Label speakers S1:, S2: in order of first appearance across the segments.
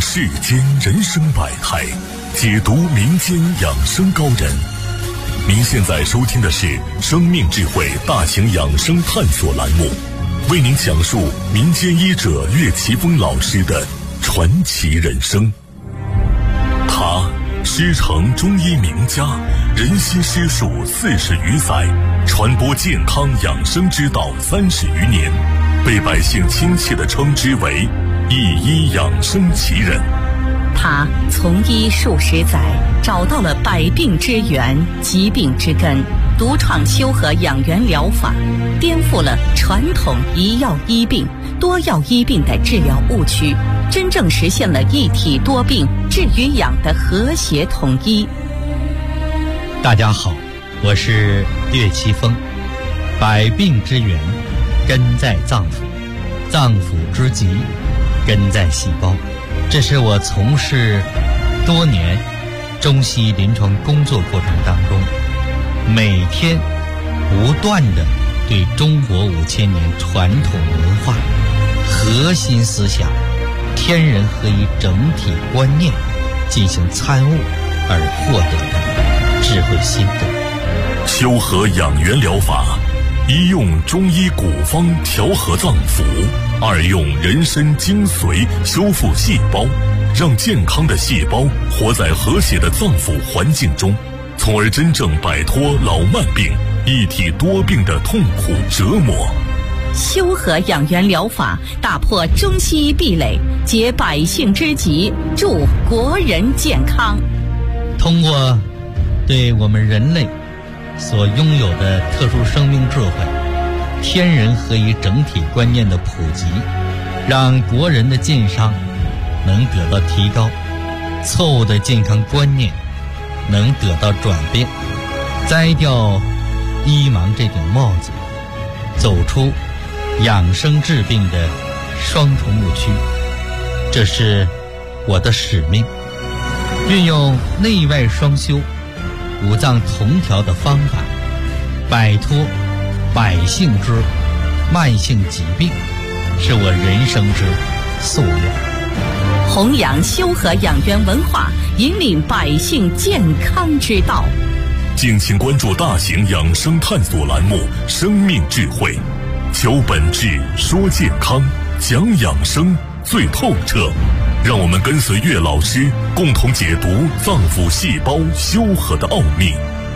S1: 世间人生百态，解读民间养生高人。您现在收听的是生命智慧大型养生探索栏目，为您讲述民间医者岳奇峰老师的传奇人生。他师承中医名家，人心师术40余载，传播健康养生之道30余年，被百姓亲切地称之为一医养生奇人。
S2: 他从医数十载，找到了百病之源、疾病之根，独创修和养元疗法，颠覆了传统一药医病、多药医病的治疗误区，真正实现了一体多病、治与养的和谐统一。
S3: 大家好，我是岳奇峰。百病之源根在脏腑，脏腑之疾根在细胞。这是我从事多年中西医临床工作过程当中，每天不断地对中国5000年传统文化核心思想天人合一整体观念进行参悟而获得的智慧心得。
S1: 修和养元疗法，一用中医古方调和脏腑，二用人参精髓修复细胞，让健康的细胞活在和谐的脏腑环境中，从而真正摆脱老慢病、一体多病的痛苦折磨。
S2: 修和养元疗法打破中西医壁垒，解百姓之急，助国人健康。
S3: 通过对我们人类所拥有的特殊生命智慧、天人合一整体观念的普及，让国人的健康能得到提高，错误的健康观念能得到转变，摘掉医盲这顶帽子，走出养生治病的双重误区。这是我的使命，运用内外双修、五脏同调的方法，摆脱百姓之慢性疾病，是我人生之夙愿。
S2: 弘扬修和养元文化，引领百姓健康之道。
S1: 敬请关注大型养生探索栏目《生命智慧》，求本质，说健康，讲养生最透彻。让我们跟随岳老师，共同解读脏腑细胞修和的奥秘。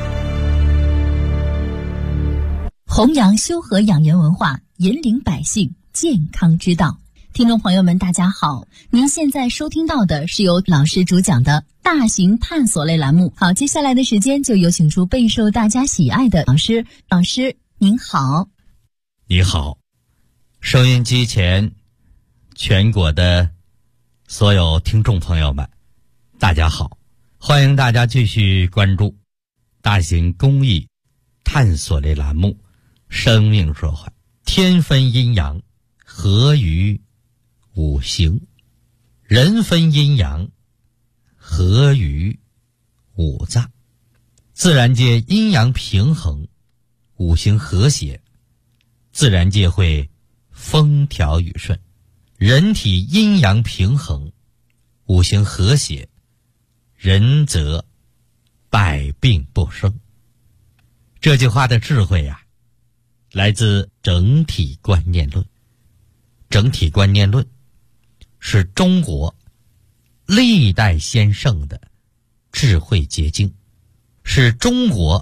S4: 弘扬修和养元文化，引领百姓健康之道。听众朋友们，大家好，您现在收听到的是由老师主讲的大型探索类栏目。好，接下来的时间就有请出备受大家喜爱的老师。老师您好。
S3: 你好，收音机前全国的所有听众朋友们，大家好，欢迎大家继续关注大型公益探索类栏目《生命智慧》，天分阴阳，合于五行；人分阴阳，合于五脏。自然界阴阳平衡，五行和谐，自然界会风调雨顺。人体阴阳平衡，五行和谐，人则百病不生。这句话的智慧啊，来自整体观念论。整体观念论是中国历代先圣的智慧结晶，是中国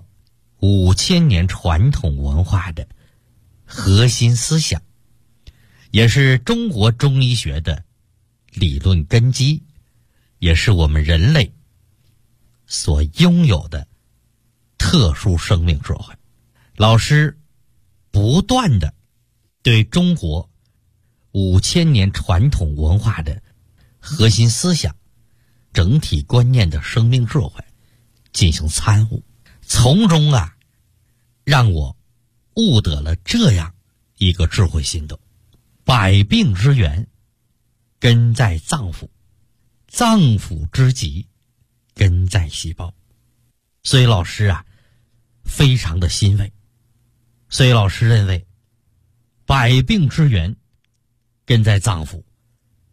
S3: 5000年传统文化的核心思想，也是中国中医学的理论根基，也是我们人类所拥有的特殊生命智慧。老师不断地对中国5000年传统文化的核心思想、整体观念的生命智慧进行参悟，从中让我悟得了这样一个智慧心得：百病之源根在脏腑，脏腑之疾根在细胞。所以老师非常的欣慰。所以老师认为，百病之源根在脏腑，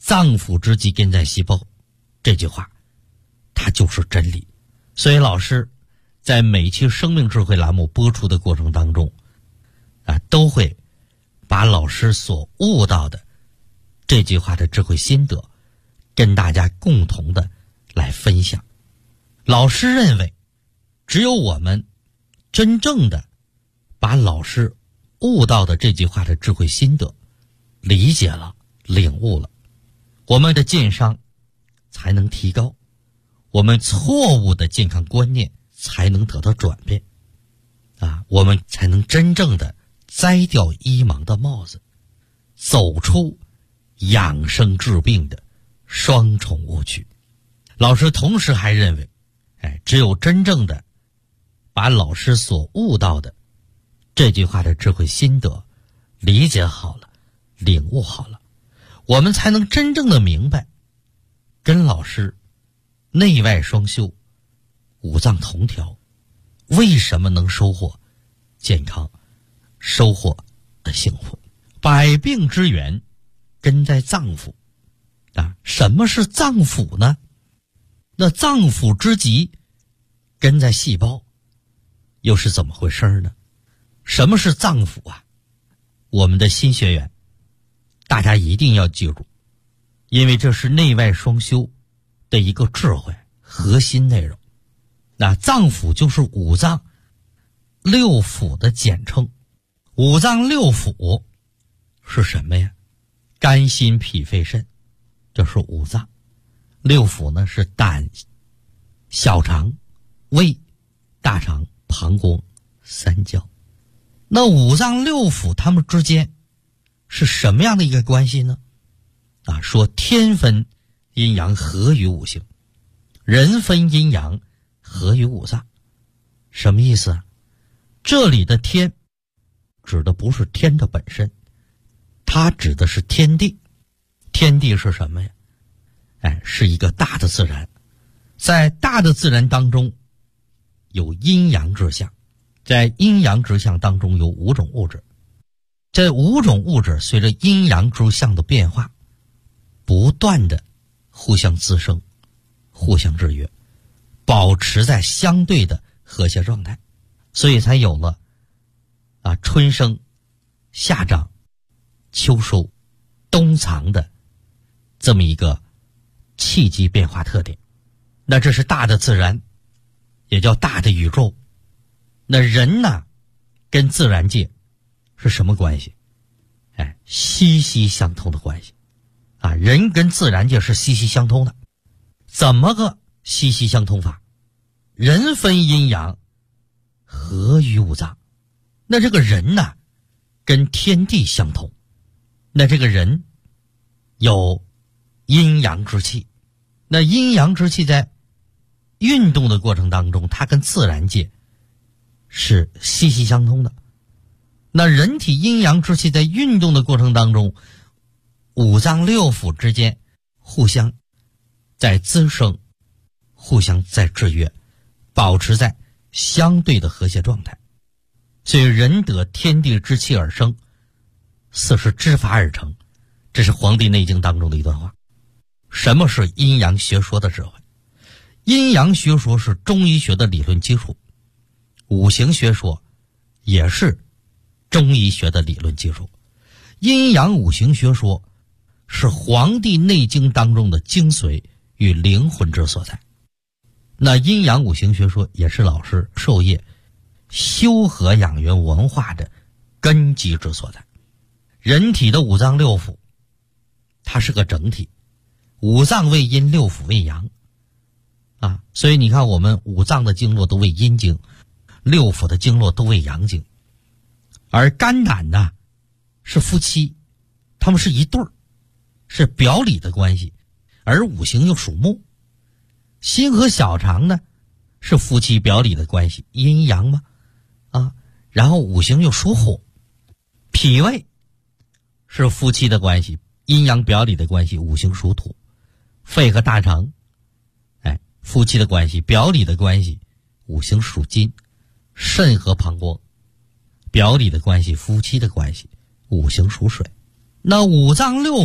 S3: 脏腑之疾根在细胞，这句话它就是真理。所以老师在每期生命智慧栏目播出的过程当中都会把老师所悟到的这句话的智慧心得跟大家共同的来分享。老师认为，只有我们真正的把老师悟到的这句话的智慧心得理解了、领悟了，我们的健商才能提高，我们错误的健康观念才能得到转变我们才能真正的摘掉医盲的帽子，走出养生治病的双重误区。老师同时还认为，只有真正的把老师所悟到的这句话的智慧心得理解好了、领悟好了，我们才能真正的明白，跟老师内外双修、五脏同调，为什么能收获健康、收获幸福。百病之源根在脏腑什么是脏腑呢？那脏腑之疾根在细胞，又是怎么回事呢？什么是脏腑我们的新学员大家一定要记住，因为这是内外双修的一个智慧核心内容。那脏腑就是五脏六腑的简称。五脏六腑是什么呀？肝心脾肺肾，这是五脏。六腑呢是胆、小肠、胃、大肠、膀胱、三焦。那五脏六腑它们之间是什么样的一个关系呢？说天分阴阳合于五行，人分阴阳合于五脏。什么意思这里的天指的不是天的本身，它指的是天地。天地是什么呀？是一个大的自然。在大的自然当中有阴阳之象，在阴阳之象当中有五种物质。这五种物质随着阴阳之象的变化，不断的互相滋生、互相制约，保持在相对的和谐状态，所以才有了春生、夏长、秋收、冬藏的这么一个气机变化特点。那这是大的自然，也叫大的宇宙。那人呢，跟自然界是什么关系？息息相通的关系人跟自然界是息息相通的。怎么个息息相通法？人分阴阳合于五脏。那这个人呢，跟天地相通。那这个人有阴阳之气，那阴阳之气在运动的过程当中，它跟自然界是息息相通的。那人体阴阳之气在运动的过程当中，五脏六腑之间互相在滋生，互相在制约，保持在相对的和谐状态。所以人得天地之气而生，四时之法而成，这是《黄帝内经》当中的一段话。什么是阴阳学说的智慧？阴阳学说是中医学的理论基础，五行学说也是中医学的理论基础。阴阳五行学说是《黄帝内经》当中的精髓与灵魂之所在。那阴阳五行学说也是老师授业修和养元文化的根基之所在。人体的五脏六腑它是个整体，五脏为阴，六腑为阳所以你看我们五脏的经络都为阴经，六腑的经络都为阳经。而肝胆呢是夫妻，他们是一对儿，是表里的关系。而五行又属木，心和小肠呢是夫妻表里的关系，阴阳嘛然后五行又属火，脾胃是夫妻的关系，阴阳表里的关系，五行属土。肺和大肠夫妻的关系，表里的关系，五行属金。肾和膀胱表里的关系，夫妻的关系，五行属水。那五脏六腑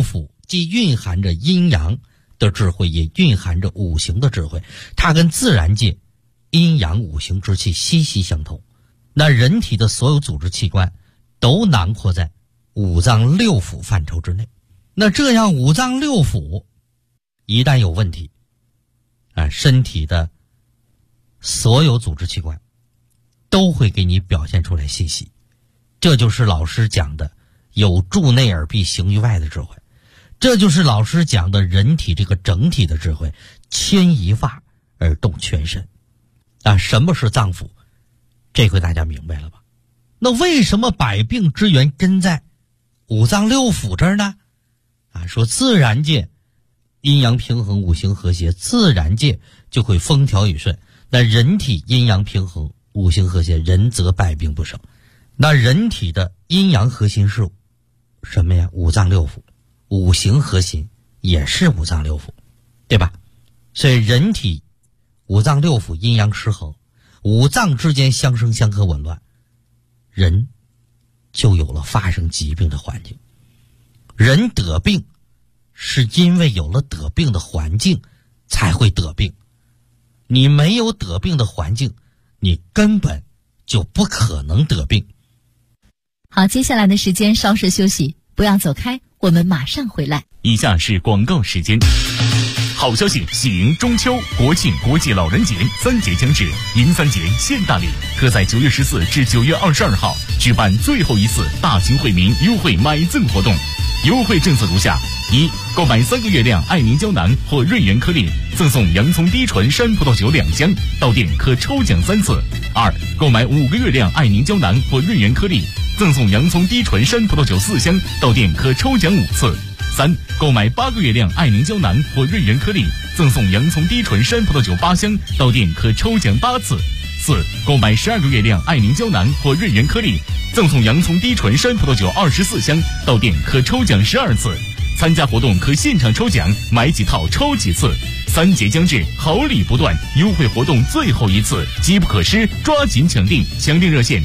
S3: 既蕴含着阴阳的智慧，也蕴含着五行的智慧，它跟自然界阴阳五行之气息息相通。那人体的所有组织器官都囊括在五脏六腑范畴之内。那这样五脏六腑一旦有问题，身体的所有组织器官都会给你表现出来信息。这就是老师讲的有助内而必行于外的智慧，这就是老师讲的人体这个整体的智慧，牵一发而动全身。什么是脏腑？这回大家明白了吧？那为什么百病之源根在五脏六腑这儿呢？说自然界阴阳平衡，五行和谐，自然界就会风调雨顺。那人体阴阳平衡，五行和谐，人则百病不生。那人体的阴阳核心是什么呀？五脏六腑。五行核心也是五脏六腑，对吧？所以人体五脏六腑阴阳失衡，五脏之间相生相克紊乱，人就有了发生疾病的环境。人得病是因为有了得病的环境才会得病，你没有得病的环境，你根本就不可能得病。
S4: 好，接下来的时间稍事休息，不要走开，我们马上回来。
S1: 以下是广告时间。好消息，喜迎中秋、国庆、国际老人节3节将至，银3节现大礼，特在9月14至9月22号举办最后一次大型惠民优惠买赠活动。优惠政策如下：一、购买3个月亮爱凝胶囊或润元颗粒，赠送洋葱低醇山葡萄酒2箱，到店可抽奖3次；二、购买5个月亮爱凝胶囊或润元颗粒，赠送洋葱低醇山葡萄酒4箱，到店可抽奖5次；三、购买8个月亮爱凝胶囊或润元颗粒，赠送洋葱低醇山葡萄酒8箱，到店可抽奖8次；四、购买12个月亮爱凝胶囊或润元颗粒，赠送洋葱低醇山葡萄酒24箱，到店可抽奖12次。参加活动可现场抽奖，买几套抽几次。3节将至，好礼不断，优惠活动最后一次，机不可失，抓紧抢订！抢订热线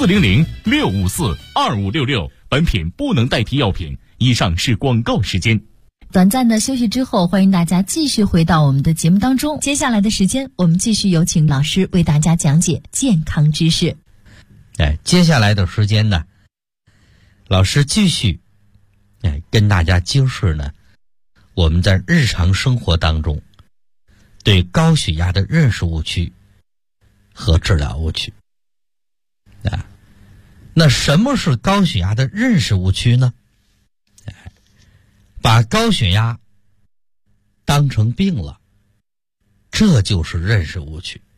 S1: 400-654-2566。本品不能代替药品。以上是广告时间。
S4: 短暂的休息之后，欢迎大家继续回到我们的节目当中。接下来的时间，我们继续有请老师为大家讲解健康知识。
S3: 接下来的时间呢，老师继续跟大家揭示呢，我们在日常生活当中对高血压的认识误区和治疗误区。那什么是高血压的认识误区呢？把高血压当成病了，这就是认识误区。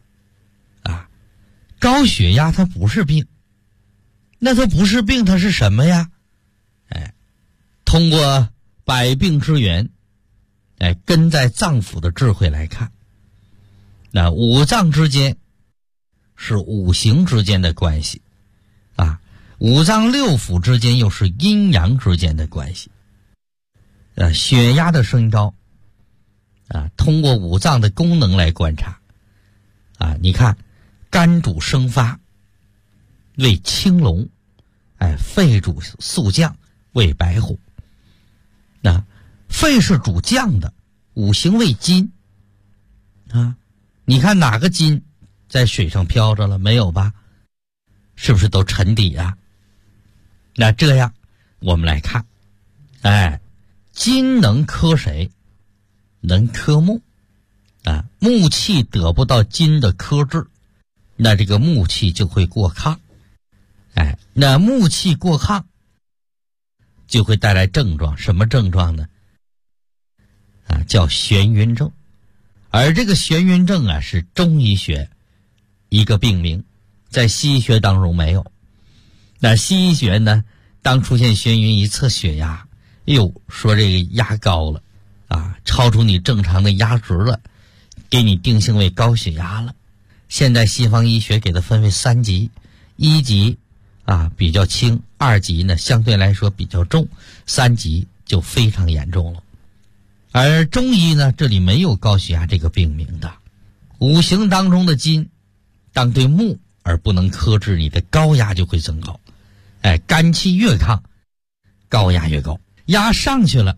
S3: 高血压它不是病，那它不是病，它是什么呀？通过百病之源，根在脏腑的智慧来看，那五脏之间是五行之间的关系，五脏六腑之间又是阴阳之间的关系。血压的升高，通过五脏的功能来观察，你看，肝主生发，为青龙，肺主肃降，为白虎。肺是主降的，五行为金，你看哪个金在水上飘着了？没有吧？是不是都沉底啊？那这样我们来看，金能克谁？能克木，木气得不到金的克制，那这个木气就会过亢，那木气过亢就会带来症状，什么症状呢？叫眩晕症。而这个眩晕症是中医学一个病名，在西医学当中没有。那西医学呢，当出现眩晕，一测血压，说这个压高了，超出你正常的压值了，给你定性为高血压了。现在西方医学给它分为3级，1级比较轻，2级呢相对来说比较重，3级就非常严重了。而中医呢，这里没有高血压这个病名的。五行当中的金当对木而不能克制，你的高压就会增高。肝气越亢，高压越高，压上去了，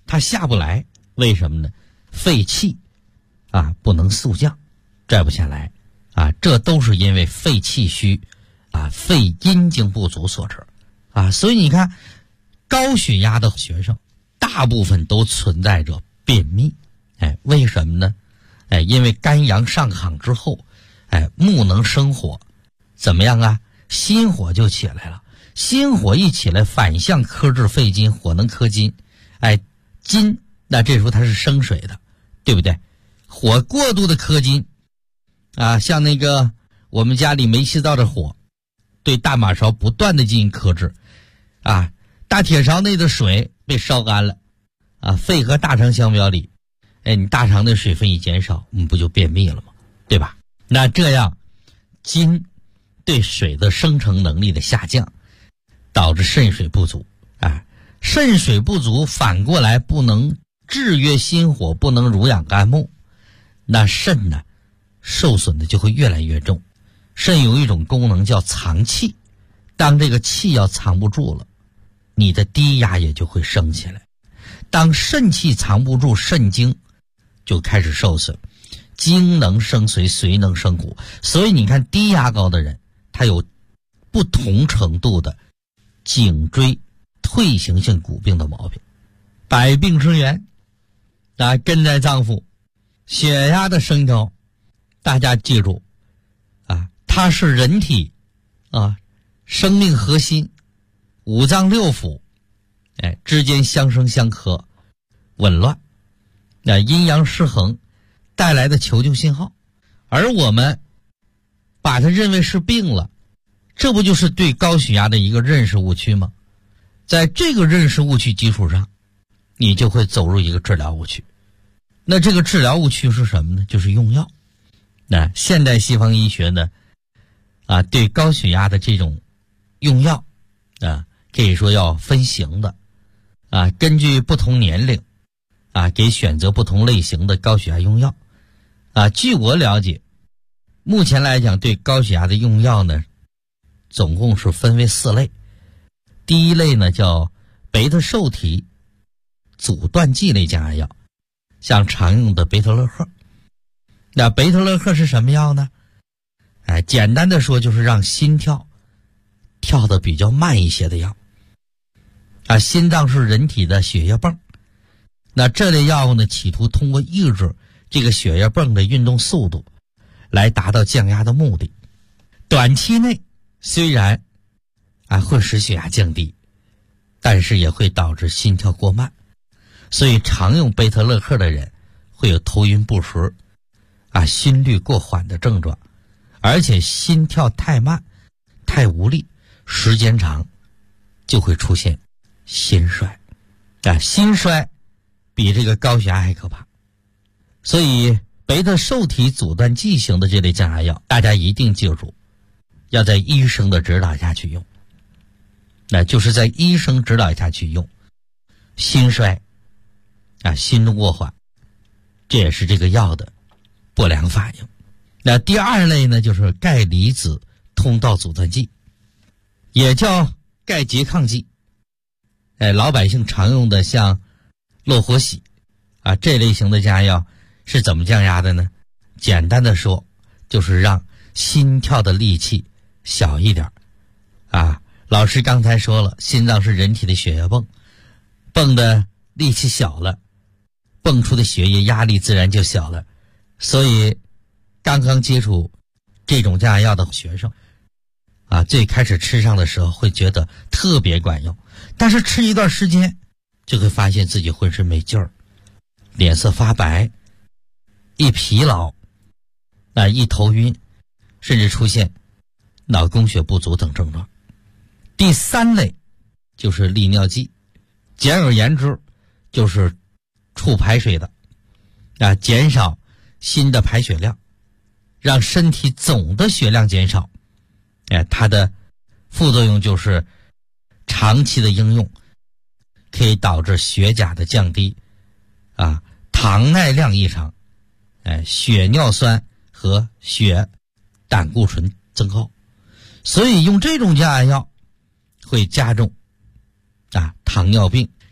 S3: 它下不来，为什么呢？肺气啊不能速降，拽不下来啊，这都是因为肺气虚啊，肺阴经不足所致啊。所以你看，高血压的学生大部分都存在着便秘，为什么呢？因为肝阳上亢之后，木能生火，怎么样啊？心火就起来了，心火一起来，反向克制肺金，火能克金，金那这时候它是生水的，对不对？火过度的克金啊，像那个我们家里煤气灶的火，对大马勺不断的进行克制啊，大铁勺内的水被烧干了啊，肺和大肠相表里，你大肠的水分一减少，不就便秘了吗？对吧？那这样金对水的生成能力的下降，导致肾水不足啊，肾水不足反过来不能制约心火，不能濡养肝木，那肾呢受损的就会越来越重。肾有一种功能叫藏气，当这个气要藏不住了，你的低压也就会升起来。当肾气藏不住，肾精就开始受损，精能生髓，髓能生骨。所以你看低压高的人，他有不同程度的颈椎退行性骨病的毛病。百病之源啊，根在脏腑。血压的升高，大家记住啊，它是人体啊生命核心五脏六腑之间相生相克，紊乱，阴阳失衡带来的求救信号，而我们把它认为是病了，这不就是对高血压的一个认识误区吗？在这个认识误区基础上，你就会走入一个治疗误区。那这个治疗误区是什么呢？就是用药。那现代西方医学呢对高血压的这种用药可以说要分型的根据不同年龄给选择不同类型的高血压用药据我了解，目前来讲对高血压的用药呢总共是分为4类。第一类呢叫贝塔受体阻断剂类降压药，像常用的贝特勒克。那贝特勒克是什么药呢？简单的说就是让心跳跳得比较慢一些的药心脏是人体的血液泵，那这类药物呢企图通过抑制这个血液泵的运动速度来达到降压的目的。短期内虽然会使血压降低，但是也会导致心跳过慢，所以常用贝特勒克的人会有头晕不实心率过缓的症状，而且心跳太慢太无力，时间长就会出现心衰心衰比这个高血压还可怕。所以贝塔受体阻断剂型的这类降压药，大家一定记住要在医生的指导下去用，那就是在医生指导下去用。心衰心动过缓，这也是这个药的不良反应。那第二类呢就是钙离子通道阻断剂，也叫钙拮抗剂。老百姓常用的像洛活喜这类型的降压药是怎么降压的呢？简单的说就是让心跳的力气小一点老师刚才说了，心脏是人体的血液泵，泵的力气小了，泵出的血液压力自然就小了。所以刚刚接触这种降压药的学生最开始吃上的时候会觉得特别管用，但是吃一段时间就会发现自己浑身没劲儿，脸色发白，一疲劳一头晕，甚至出现脑供血不足等症状。第三类就是利尿剂，简而言之就是促排水的减少心的排血量，让身体总的血量减少。它的副作用就是长期的应用可以导致血钾的降低糖耐量异常，血尿酸和血胆固醇增高。所以用这种降压药会加重糖尿病，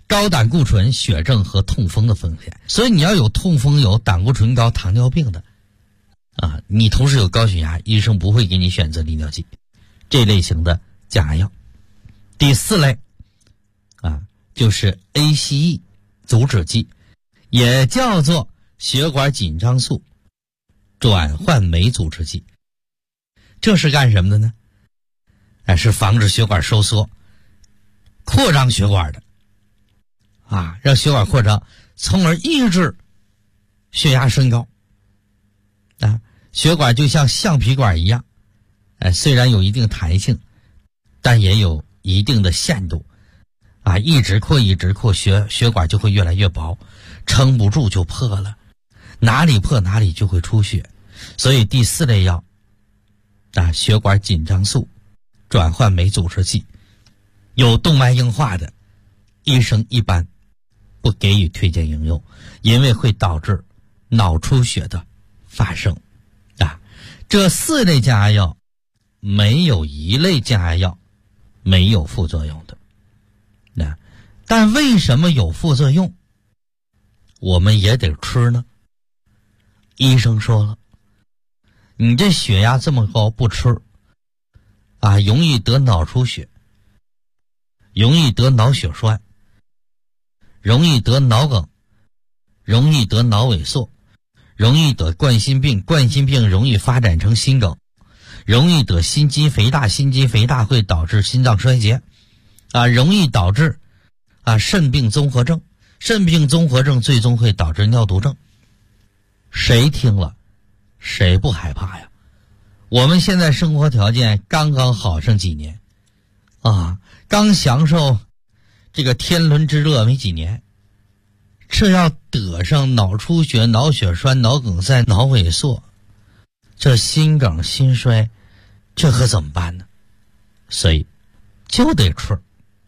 S3: 高胆固醇、血症和痛风的风险。所以你要有痛风、有胆固醇高、糖尿病的啊，你同时有高血压，医生不会给你选择利尿剂这类型的降压药。第4类啊，就是 ACE 阻止剂，也叫做血管紧张素转换酶阻滞剂。这是干什么的呢？是防止血管收缩、扩张血管的啊，让血管扩张，从而抑制血压升高啊。血管就像橡皮管一样，虽然有一定弹性，但也有一定的限度啊，一直扩，血管就会越来越薄，撑不住就破了，哪里破哪里就会出血。所以第4类药啊，血管紧张素转换酶阻滞剂，有动脉硬化的，医生一般不给予推荐应用，因为会导致脑出血的发生啊。这4类降压药没有一类降压药没有副作用的。但为什么有副作用我们也得吃呢？医生说了，你这血压这么高不吃啊，容易得脑出血，容易得脑血栓，容易得脑梗，容易得脑萎缩，容易得冠心病，冠心病容易发展成心梗，容易得心肌肥大，心肌肥大会导致心脏衰竭啊，容易导致肾病综合症，肾病综合症最终会导致尿毒症。谁听了谁不害怕呀？我们现在生活条件刚刚好上几年啊，刚享受这个天伦之乐没几年，这要得上脑出血、脑血栓、脑梗塞、脑萎缩，这心梗心衰，这可怎么办呢？所以就得吃。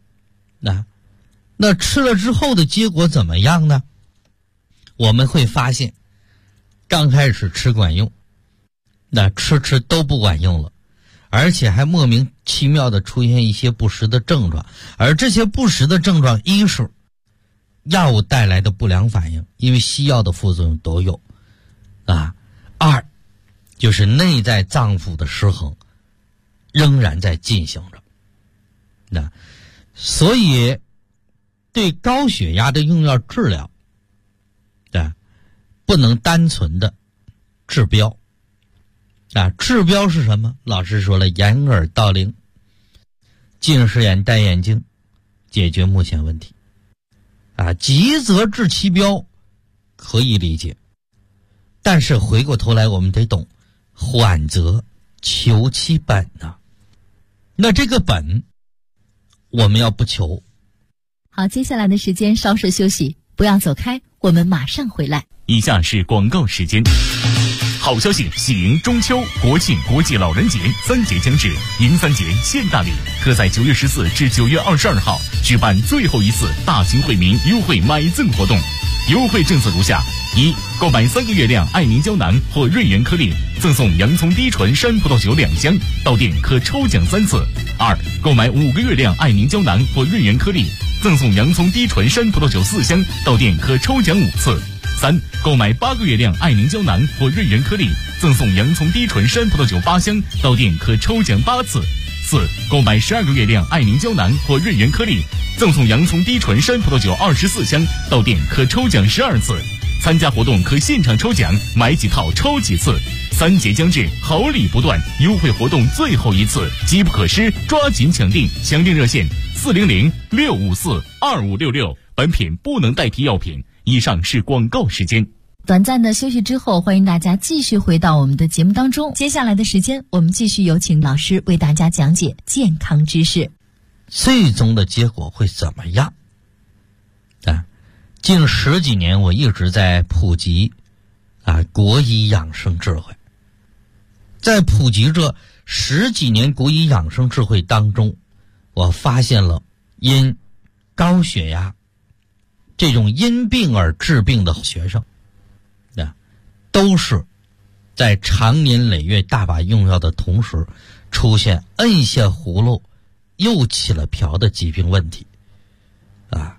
S3: 那吃了之后的结果怎么样呢？我们会发现刚开始吃管用，那吃都不管用了，而且还莫名其妙的出现一些不实的症状，而这些不实的症状，一是药物带来的不良反应，因为西药的副作用都有啊；二就是内在脏腑的失衡仍然在进行着。所以对高血压的用药治疗不能单纯的治标治标是什么？老师说了，掩耳盗铃，近视眼戴眼镜，解决目前问题急则治其标可以理解，但是回过头来我们得懂，缓则求其本那这个本我们要不求。
S4: 好，接下来的时间稍事休息，不要走开，我们马上回来。
S1: 以下是广告时间。好消息，喜迎中秋、国庆、国际老人节3节将至，迎3节现大礼，特在9月14至9月22号举办最后一次大型惠民优惠买赠活动。优惠政策如下：一、购买3个月亮爱凝胶囊或瑞元颗粒，赠送洋葱低醇山葡萄酒2箱，到店可抽奖3次；二、购买5个月亮爱凝胶囊或瑞元颗粒，赠送洋葱低醇山葡萄酒4箱，到店可抽奖5次；三、购买8个月亮爱凝胶囊或瑞元颗粒，赠送洋葱低醇山葡萄酒8箱，到店可抽奖8次；四、购买12个月亮爱凝胶囊或瑞元颗粒，赠送洋葱低醇山葡萄酒24箱，到店可抽奖12次。参加活动可现场抽奖，买几套抽几次。3节将至，好礼不断，优惠活动最后一次，机不可失，抓紧抢订！抢订热线400-654-2566。本品不能代替药品。以上是广告时间。
S4: 短暂的休息之后，欢迎大家继续回到我们的节目当中。接下来的时间，我们继续有请老师为大家讲解健康知识。
S3: 最终的结果会怎么样？近10几年我一直在普及国医养生智慧。在普及这10几年国医养生智慧当中，我发现了因高血压这种因病而治病的学生都是在长年累月大把用药的同时，出现摁下葫芦又起了瓢的疾病问题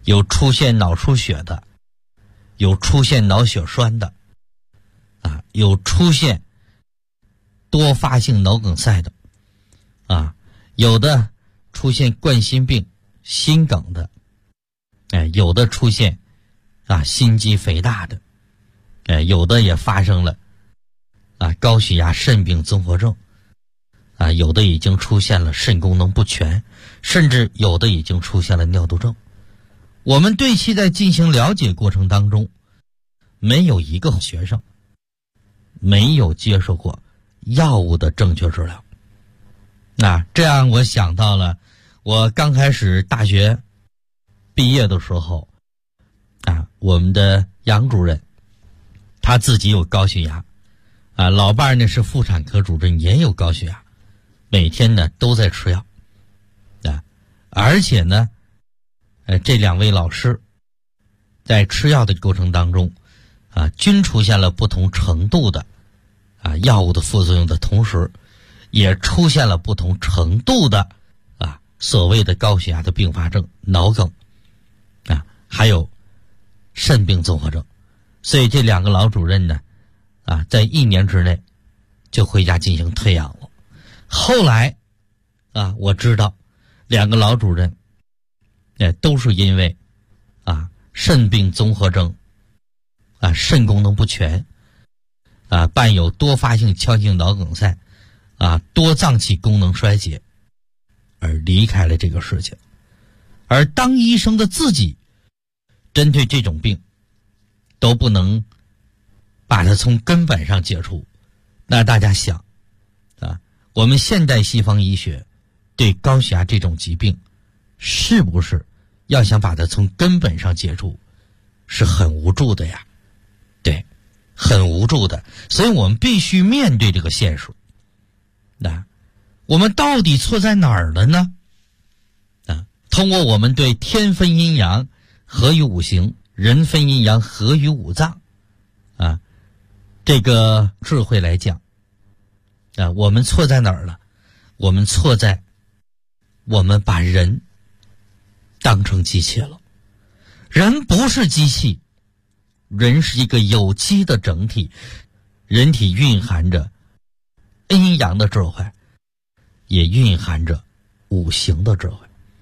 S3: 有出现脑出血的，有出现脑血栓的，有出现多发性脑梗塞的，有的出现冠心病、心梗的，有的出现心肌肥大的，有的也发生了高血压肾病综合症，有的已经出现了肾功能不全，甚至有的已经出现了尿毒症。我们对其在进行了解过程当中，没有一个学生没有接受过药物的正确治疗。这样我想到了我刚开始大学毕业的时候，我们的杨主任他自己有高血压，老伴儿呢是妇产科主任，也有高血压，每天呢都在吃药，而且呢这两位老师在吃药的过程当中均出现了不同程度的药物的副作用的同时，也出现了不同程度的所谓的高血压的并发症、脑梗还有肾病综合症。所以这两个老主任呢在1年之内就回家进行退养了。后来我知道两个老主任都是因为肾病综合征肾功能不全伴有多发性腔性脑梗塞多脏器功能衰竭而离开了这个世界。而当医生的自己针对这种病都不能把它从根本上解除，那大家想我们现代西方医学对高血压这种疾病是不是要想把它从根本上解除是很无助的呀？对，很无助的。所以我们必须面对这个现实。我们到底错在哪儿了呢？通过我们对天分阴阳合于五行，人分阴阳合于五脏这个智慧来讲我们错在哪儿了？我们错在我们把人当成机器了。人不是机器，人是一个有机的整体，人体蕴含着阴阳的智慧，也蕴含着五行的智慧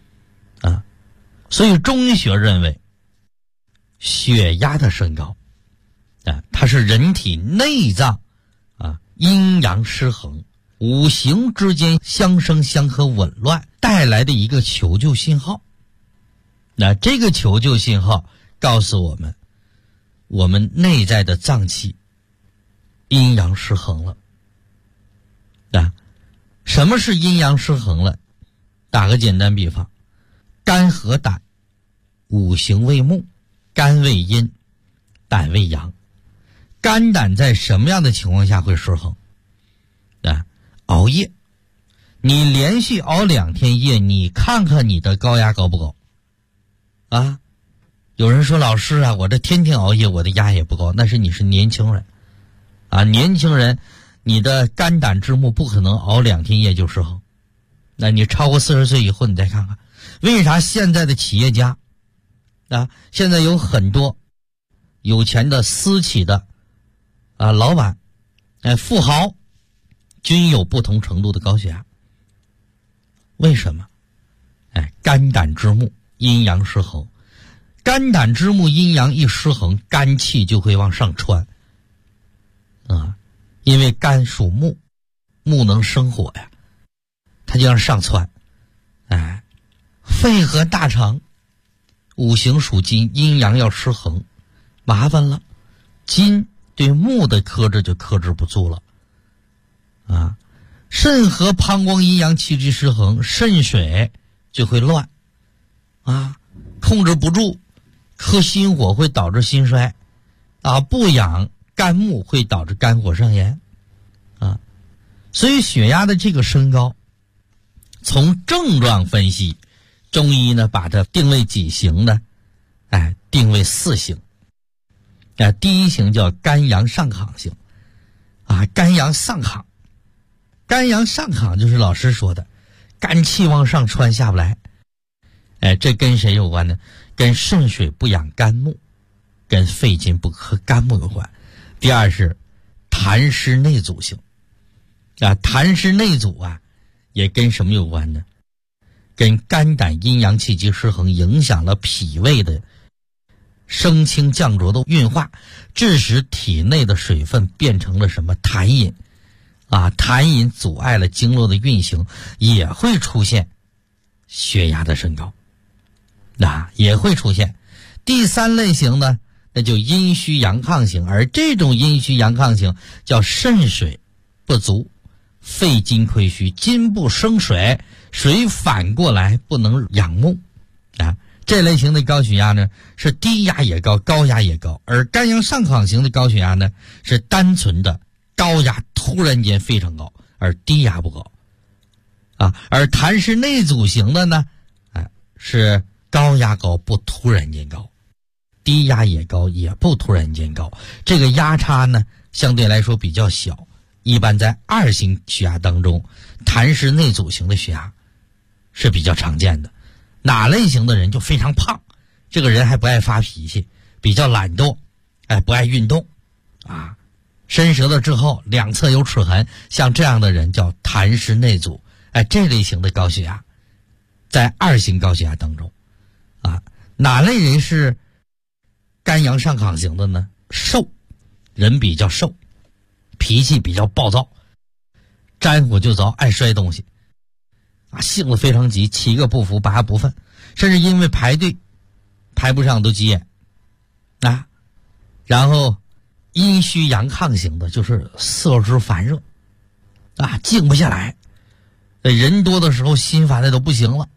S3: 所以中医学认为血压的升高它是人体内脏阴阳失衡、五行之间相生相克紊乱带来的一个求救信号。那这个求救信号告诉我们，我们内在的脏器阴阳失衡了什么是阴阳失衡了？打个简单比方，肝和胆五行为木，肝为阴，胆为阳。肝胆在什么样的情况下会失衡？熬夜。你连续熬2天夜，你看看你的高压高不高有人说老师我这天天熬夜，我的压也不高。那是你是年轻人年轻人你的肝胆之木不可能熬2天夜就失衡。那你超过40岁以后你再看看，为啥现在的企业家现在有很多有钱的私企的老板富豪均有不同程度的高血压？为什么？肝胆之木阴阳失衡。肝胆之木阴阳一失衡，肝气就会往上窜因为肝属木，木能生火呀，它就让上窜。肺和大肠五行属金，阴阳要失衡，麻烦了。金对木的克制就克制不住了肾和膀胱阴阳气机失衡，肾水就会乱控制不住，克心火会导致心衰不养肝木会导致肝火上炎所以血压的这个升高，从症状分析，中医呢把它定为几型呢？定为4型第一型叫肝阳上亢型肝阳上亢。肝阳上亢就是老师说的肝气往上窜下不来这跟谁有关呢？ 跟肾水不养肝木，跟肺金不和肝木有关。第二是痰湿内阻型痰湿内阻也跟什么有关呢？跟肝胆阴阳气机失衡，影响了脾胃的升清降浊的运化，致使体内的水分变成了什么痰饮痰饮阻碍了经络的运行，也会出现血压的升高也会出现。第三类型呢，那就阴虚阳亢型，而这种阴虚阳亢型叫肾水不足，肺金亏虚，金不生水，水反过来不能养目这类型的高血压呢，是低压也高，高压也高。而肝阳上亢型的高血压呢，是单纯的高压突然间非常高，而低压不高而痰湿内阻型的呢是高压高不突然间高，低压也高也不突然间高，这个压差呢相对来说比较小。一般在2型血压当中，痰湿内阻型的血压是比较常见的。哪类型的人就非常胖，这个人还不爱发脾气，比较懒惰不爱运动伸舌头之后两侧有齿痕，像这样的人叫痰湿内阻这类型的高血压在2型高血压当中哪类人是肝阳上亢型的呢？瘦，人比较瘦，脾气比较暴躁，沾火就着，爱摔东西性子非常急，7个不服8不忿，甚至因为排队排不上都急眼然后阴虚阳亢型的就是色之烦热静不下来，人多的时候心烦的都不行了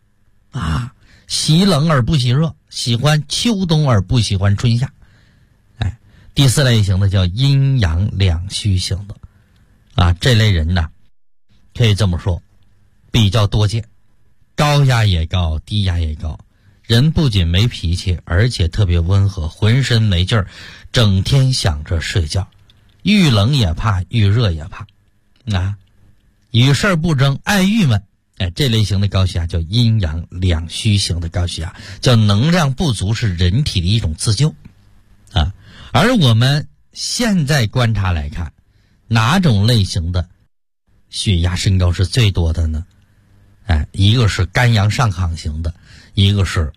S3: 喜冷而不喜热，喜欢秋冬而不喜欢春夏第4类型的叫阴阳两虚型的这类人呢，可以这么说比较多见，高压也高，低压也高，人不仅没脾气，而且特别温和，浑身没劲儿，整天想着睡觉，遇冷也怕，遇热也怕与事儿不争，爱郁闷这类型的高血压叫阴阳两虚型的高血压，叫能量不足是人体的一种自救而我们现在观察来看，哪种类型的血压升高是最多的呢？一个是肝阳上亢型的，一个是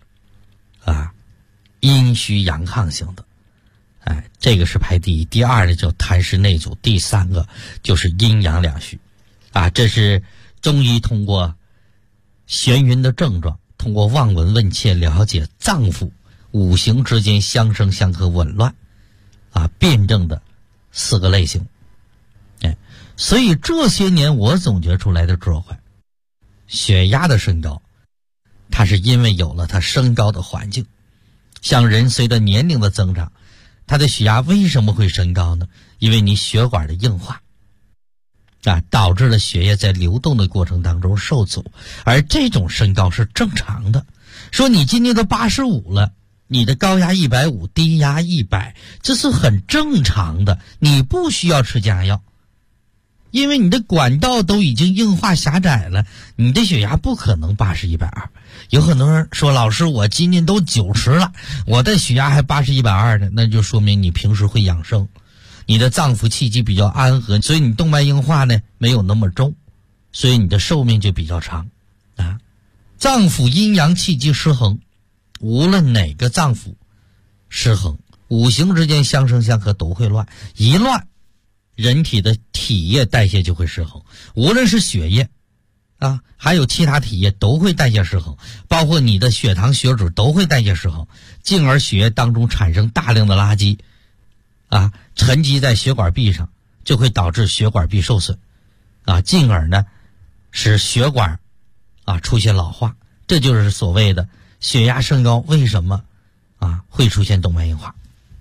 S3: 阴虚阳亢型的这个是排第一。第二呢叫痰湿内阻，第3个就是阴阳两虚这是中医通过眩晕的症状，通过望闻问切了解脏腑五行之间相生相克紊乱辩证的4个类型所以这些年我总结出来的智慧，血压的升高它是因为有了它升高的环境。像人随着年龄的增长，它的血压为什么会升高呢？因为你血管的硬化导致了血液在流动的过程当中受阻，而这种升高是正常的。说你今年都85了，你的高压150，低压100，这是很正常的，你不需要吃降压药，因为你的管道都已经硬化狭窄了，你的血压不可能80、120。有很多人说，老师我今年都90了，我的血压还80、120的，那就说明你平时会养生，你的脏腑气机比较安和，所以你动脉硬化呢没有那么重，所以你的寿命就比较长脏腑阴阳气机失衡，无论哪个脏腑失衡，五行之间相生相克都会乱，一乱人体的体液代谢就会失衡，无论是血液还有其他体液都会代谢失衡，包括你的血糖血脂都会代谢失衡，进而血液当中产生大量的垃圾沉积在血管壁上，就会导致血管壁受损进而呢使血管出现老化。这就是所谓的血压升高为什么会出现动脉硬化。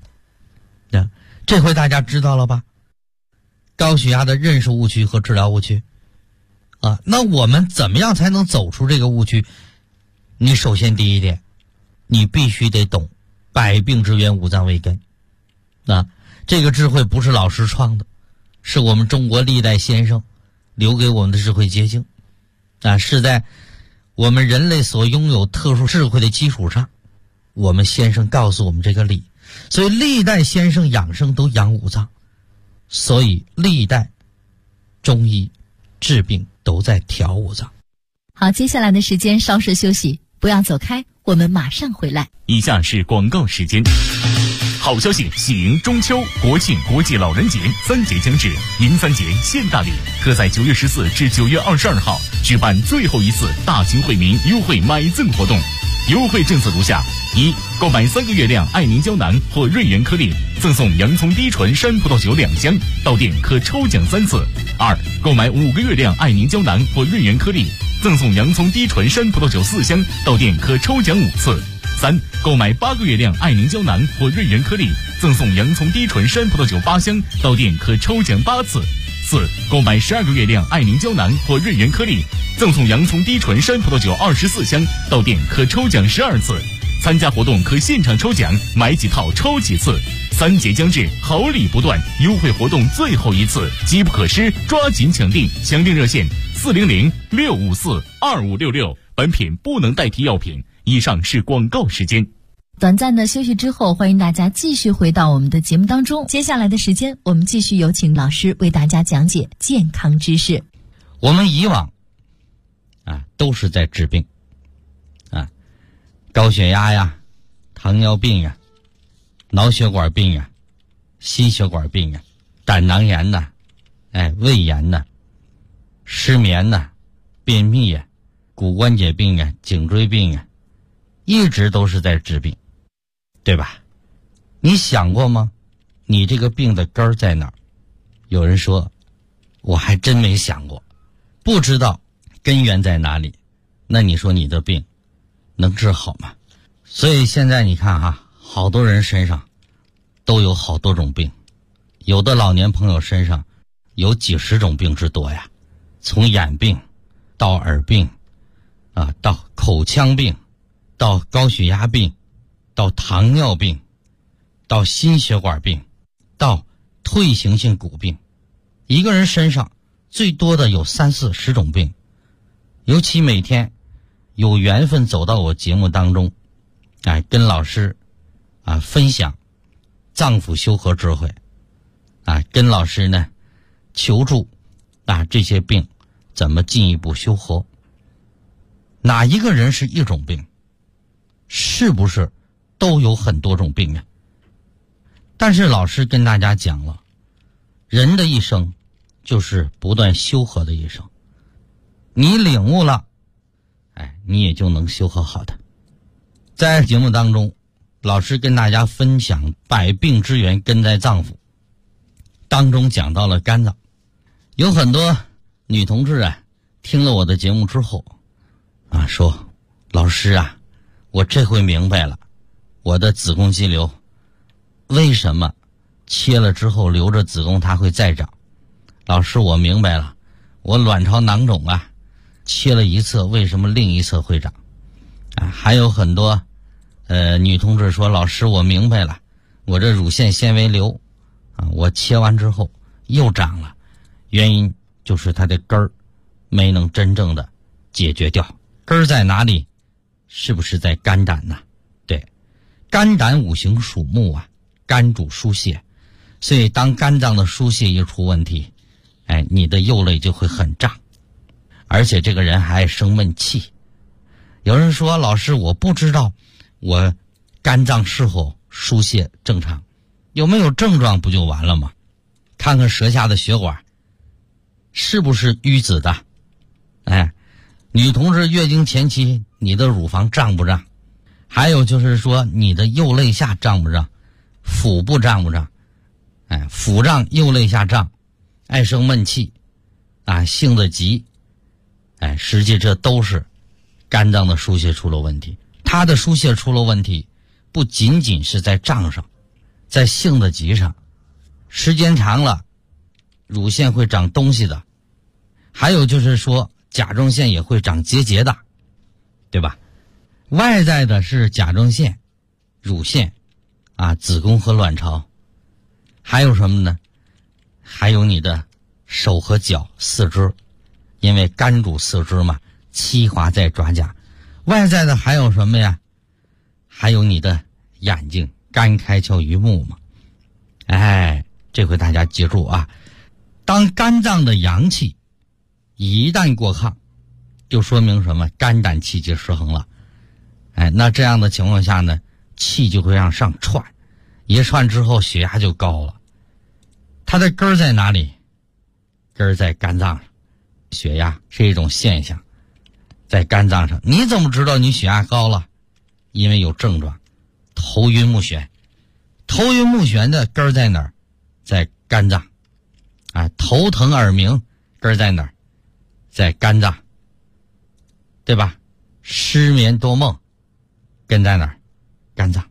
S3: 这回大家知道了吧？高血压的认识误区和治疗误区那我们怎么样才能走出这个误区？你首先第一点，你必须得懂百病之源五脏为根这个智慧不是老师创的，是我们中国历代先生留给我们的智慧结晶是在我们人类所拥有特殊智慧的基础上我们先生告诉我们这个理，所以历代先生养生都养五脏，所以历代中医治病都在调五脏。
S4: 好，接下来的时间稍事休息，不要走开，我们马上回来。
S1: 以下是广告时间。好消息，喜迎中秋、国庆、国际老人节3节将至，迎3节献大礼，特在9月14至9月22号举办最后一次大型惠民优惠买赠活动。优惠政策如下：一、购买3个月亮爱凝胶囊或瑞元颗粒，赠送洋葱低醇山葡萄酒2箱，到店可抽奖3次；二、购买5个月亮爱凝胶囊或瑞元颗粒，赠送洋葱低醇山葡萄酒4箱，到店可抽奖5次；三、购买8个月亮爱凝胶囊或瑞元颗粒，赠送洋葱低醇山葡萄酒8箱，到店可抽奖8次；四、购买12个月亮爱凝胶囊或瑞元颗粒，赠送洋葱低醇山葡萄酒24箱，到店可抽奖12次。参加活动可现场抽奖，买几套抽几次。3节将至，好礼不断，优惠活动最后一次，机不可失，抓紧抢订！抢订热线400-654-2566。本品不能代替药品。以上是广告时间。
S4: 短暂的休息之后，欢迎大家继续回到我们的节目当中。接下来的时间，我们继续有请老师为大家讲解健康知识。
S3: 我们以往都是在治病高血压呀、糖尿病呀、脑血管病呀、心血管病呀、胆囊炎呐、胃炎呐、失眠呐、便秘呀、骨关节病呀、颈椎病呀，一直都是在治病，对吧？你想过吗？你这个病的根儿在哪儿？有人说，我还真没想过，不知道根源在哪里。那你说你的病能治好吗？所以现在你看好多人身上都有好多种病，有的老年朋友身上有几十种病之多呀，从眼病到耳病到口腔病，到高血压病，到糖尿病，到心血管病，到退行性骨病。一个人身上最多的有30-40种病。尤其每天有缘分走到我节目当中跟老师分享脏腑修合智慧跟老师呢求助这些病怎么进一步修合。哪一个人是一种病？是不是都有很多种病啊？但是老师跟大家讲了，人的一生就是不断修合的一生，你领悟了你也就能修合好的。在节目当中，老师跟大家分享百病之源根在脏腑，当中讲到了肝脏。有很多女同志听了我的节目之后说，老师我这回明白了，我的子宫肌瘤为什么切了之后留着子宫它会再长。老师，我明白了，我卵巢囊肿切了一侧为什么另一侧会长还有很多女同志说，老师我明白了，我这乳腺纤维瘤我切完之后又长了，原因就是它的根儿没能真正的解决掉。根儿在哪里？是不是在肝胆呢？对，肝胆五行属木肝主疏泄，所以当肝脏的疏泄一出问题你的右肋就会很胀，而且这个人还爱生闷气。有人说，老师我不知道我肝脏是否疏泄正常，有没有症状不就完了吗？看看舌下的血管是不是淤紫的。女同志月经前期你的乳房胀不胀？还有就是说你的右肋下胀不胀？腹部胀不胀？腹胀右肋下胀，爱生闷气性子急实际这都是肝脏的疏泄出了问题。它的疏泄出了问题，不仅仅是在胀上，在性子急上，时间长了乳腺会长东西的。还有就是说甲状腺也会长结节的，对吧？外在的是甲状腺、乳腺子宫和卵巢。还有什么呢？还有你的手和脚、四肢，因为肝主四肢嘛，七华在爪甲。外在的还有什么呀？ 还有你的眼睛，肝开窍于目嘛。这回大家记住啊，当肝脏的阳气一旦过亢，就说明什么？肝胆气机失衡了。那这样的情况下呢，气就会让上窜，一窜之后血压就高了。它的根儿在哪里？根儿在肝脏上。血压是一种现象，在肝脏上。你怎么知道你血压高了？因为有症状，头晕目眩。头晕目眩的根儿在哪儿？在肝脏。头疼耳鸣根儿在哪儿？在肝脏，对吧？失眠多梦根在哪儿？肝脏。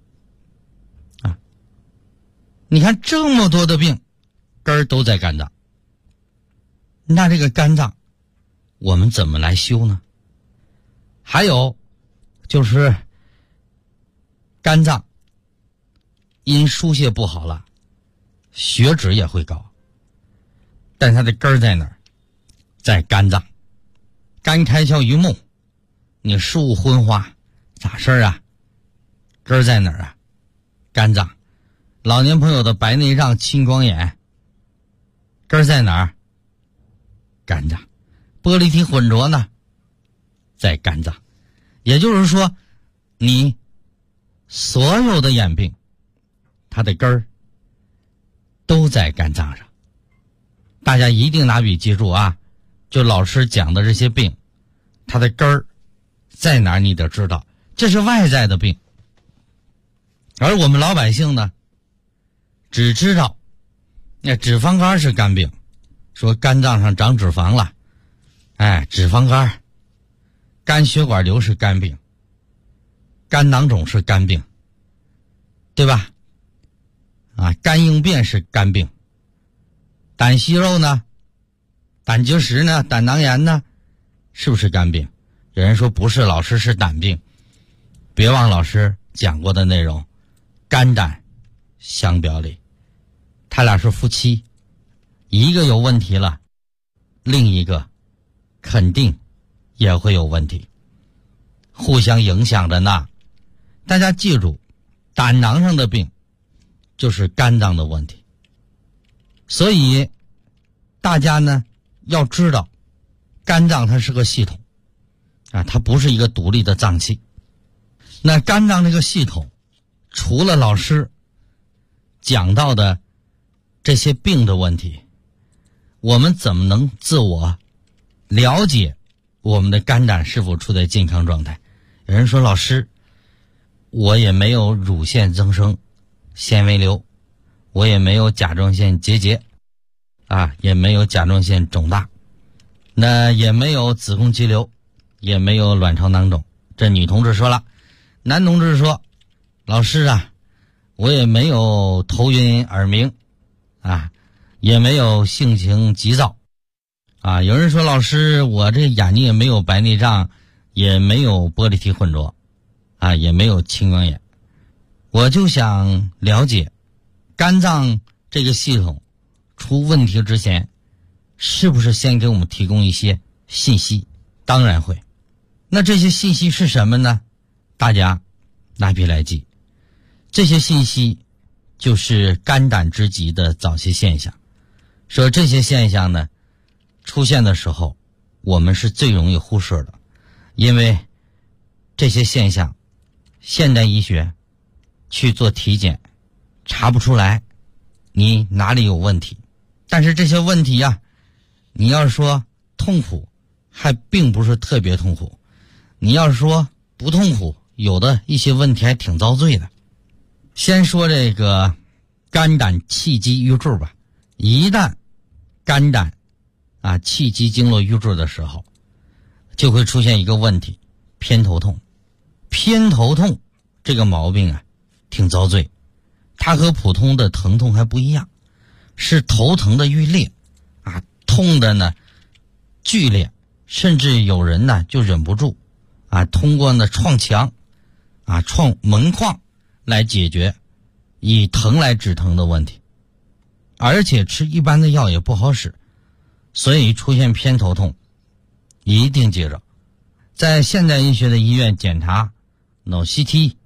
S3: 你看这么多的病根儿都在肝脏。那这个肝脏我们怎么来修呢？还有就是肝脏因疏泄不好了，血脂也会高，但它的根儿在哪儿？在肝脏。肝开窍于目，你视物昏花咋事儿啊？根儿在哪儿啊？肝脏。老年朋友的白内障、青光眼根儿在哪儿？肝脏。玻璃体混浊呢，在肝脏。也就是说，你所有的眼病它的根儿都在肝脏上。大家一定拿笔记住啊，就老师讲的这些病它的根儿在哪儿你得知道，这是外在的病。而我们老百姓呢，只知道脂肪肝是肝病，说肝脏上长脂肪了，脂肪肝。肝血管瘤是肝病，肝囊肿是肝病，对吧？肝硬便是肝病，胆息肉呢，胆结石呢，胆囊炎呢，是不是肝病？有人说不是，老师是胆病。别忘老师讲过的内容，肝胆相表里，他俩是夫妻，一个有问题了，另一个肯定也会有问题，互相影响着呢。大家记住，胆囊上的病就是肝脏的问题。所以大家呢要知道，肝脏它是个系统它不是一个独立的脏器。那肝脏这个系统，除了老师讲到的这些病的问题，我们怎么能自我了解我们的肝胆是否处在健康状态？有人说，老师，我也没有乳腺增生、纤维瘤，我也没有甲状腺结节也没有甲状腺肿大，那也没有子宫肌瘤，也没有卵巢囊肿。这女同志说了。男同志说，老师我也没有头晕耳鸣也没有性情急躁有人说，老师，我这眼睛也没有白内障，也没有玻璃体混浊也没有青光眼。我就想了解，肝脏这个系统出问题之前，是不是先给我们提供一些信息？当然会。那这些信息是什么呢？大家拿笔来记。这些信息就是肝胆之疾的早期现象。说这些现象呢出现的时候，我们是最容易忽视的，因为这些现象现代医学去做体检查不出来你哪里有问题。但是这些问题你要说痛苦还并不是特别痛苦，你要说不痛苦，有的一些问题还挺遭罪的。先说这个肝胆气机瘀滞吧。一旦肝胆气机经络瘀滞的时候，就会出现一个问题，偏头痛。偏头痛这个毛病挺遭罪，它和普通的疼痛还不一样，是头疼的欲裂痛的呢剧烈，甚至有人呢就忍不住通过呢撞墙撞门框来解决，以疼来止疼的问题。而且吃一般的药也不好使，所以出现偏头痛一定记着，在现代医学的医院检查脑 CT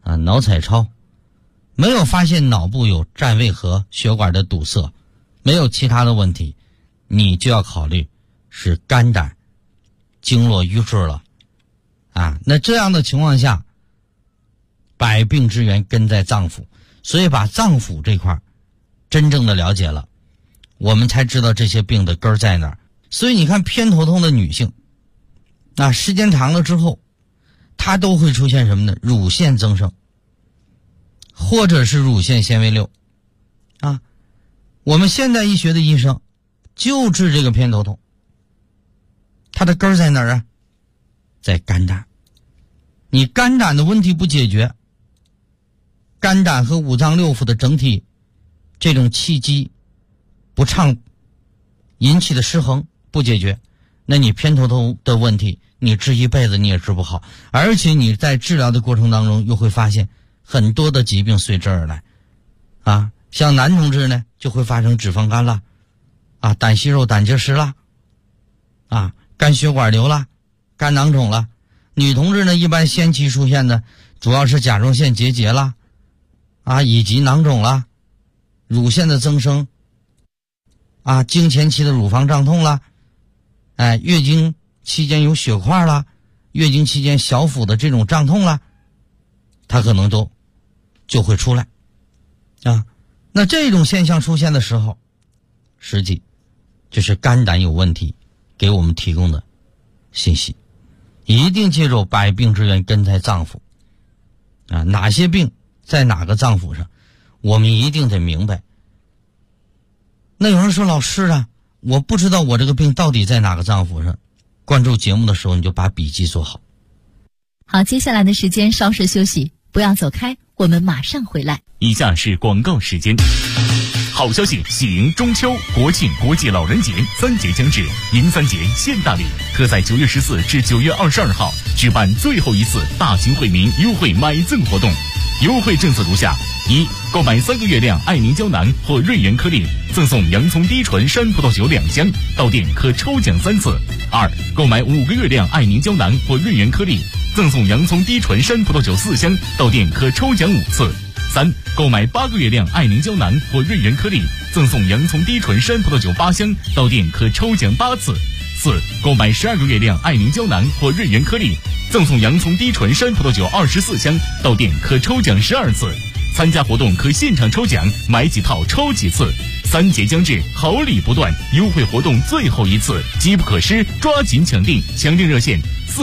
S3: 脑彩超，没有发现脑部有占位和血管的堵塞，没有其他的问题，你就要考虑是肝胆经络瘀滞了那这样的情况下，百病之源根在脏腑，所以把脏腑这块真正的了解了，我们才知道这些病的根在哪儿。所以你看偏头痛的女性时间长了之后，它都会出现什么呢？乳腺增生，或者是乳腺纤维瘤我们现代医学的医生就治这个偏头痛，它的根在哪儿在肝胆。你肝胆的问题不解决，肝胆和五脏六腑的整体这种气机不畅引起的失衡不解决，那你偏头痛的问题你治一辈子你也治不好，而且你在治疗的过程当中又会发现很多的疾病随之而来像男同志呢就会发生脂肪肝了胆息肉胆结石了肝血管瘤了，肝囊肿了。女同志呢一般先期出现的主要是甲状腺结节了以及囊肿了，乳腺的增生经前期的乳房胀痛了，月经期间有血块了，月经期间小腹的这种胀痛了，它可能就会出来那这种现象出现的时候，实际就是肝胆有问题给我们提供的信息。一定记住百病之源根在脏腑哪些病在哪个脏腑上，我们一定得明白。那有人说老师我不知道我这个病到底在哪个脏腑上，关注节目的时候你就把笔记做好。
S4: 好，接下来的时间稍事休息，不要走开，我们马上回来。
S1: 以下是广告时间。好消息，喜迎中秋、国庆、国际老人节3节将至，迎3节现大礼，特在9月14至9月22号举办最后一次大型惠民优惠买赠活动。优惠政策如下：一、购买3个月亮爱凝胶囊或瑞元颗粒，赠送洋葱低醇山葡萄酒2箱，到店可抽奖3次；二、购买5个月亮爱凝胶囊或瑞元颗粒，赠送洋葱低醇山葡萄酒4箱，到店可抽奖5次；三、购买8个月亮爱凝胶囊或瑞元颗粒，赠送洋葱低醇山葡萄酒8箱，到店可抽奖8次；四、购买12个月亮爱凝胶囊或瑞元颗粒，赠送洋葱低醇山葡萄酒24箱，到店可抽奖12次。参加活动可现场抽奖，买几套抽几次。3节将至，好礼不断，优惠活动最后一次，机不可失，抓紧抢订！抢订热线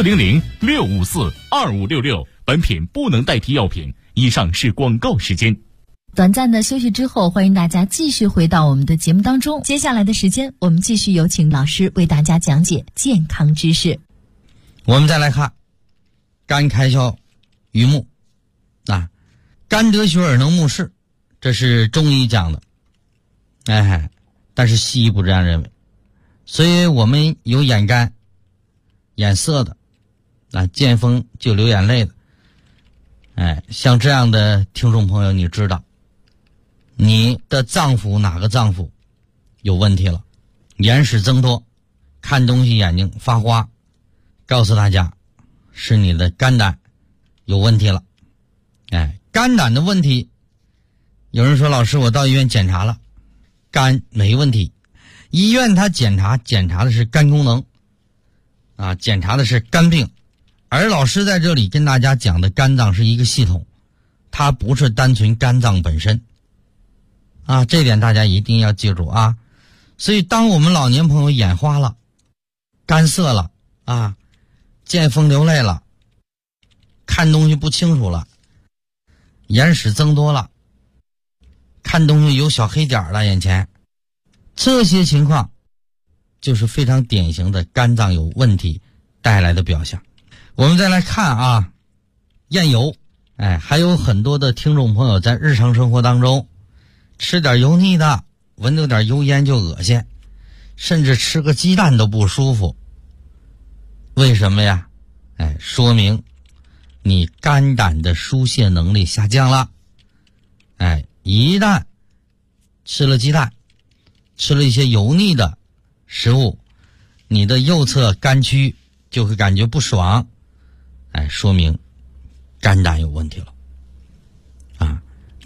S1: 400-654-2566。本品不能代替药品。以上是广告时间。
S4: 短暂的休息之后，欢迎大家继续回到我们的节目当中。接下来的时间，我们继续有请老师为大家讲解健康知识。
S3: 我们再来看肝开窍于目肝得血而能目视，这是中医讲的但是西医不这样认为。所以我们有眼干眼涩的见风就流眼泪的像这样的听众朋友，你知道你的脏腑哪个脏腑有问题了，眼屎增多，看东西眼睛发花，告诉大家是你的肝胆有问题了。肝胆的问题，有人说老师我到医院检查了，肝没问题，医院他检查的是肝功能检查的是肝病，而老师在这里跟大家讲的肝脏是一个系统，它不是单纯肝脏本身这点大家一定要记住所以当我们老年朋友眼花了，干涩了见风流泪了，看东西不清楚了，眼屎增多了，看东西有小黑点了眼前，这些情况就是非常典型的肝脏有问题带来的表象。我们再来看厌油还有很多的听众朋友在日常生活当中吃点油腻的，闻到点油烟就恶心，甚至吃个鸡蛋都不舒服。为什么呀？说明你肝胆的疏泄能力下降了。一旦吃了鸡蛋，吃了一些油腻的食物，你的右侧肝区就会感觉不爽，说明肝胆有问题了。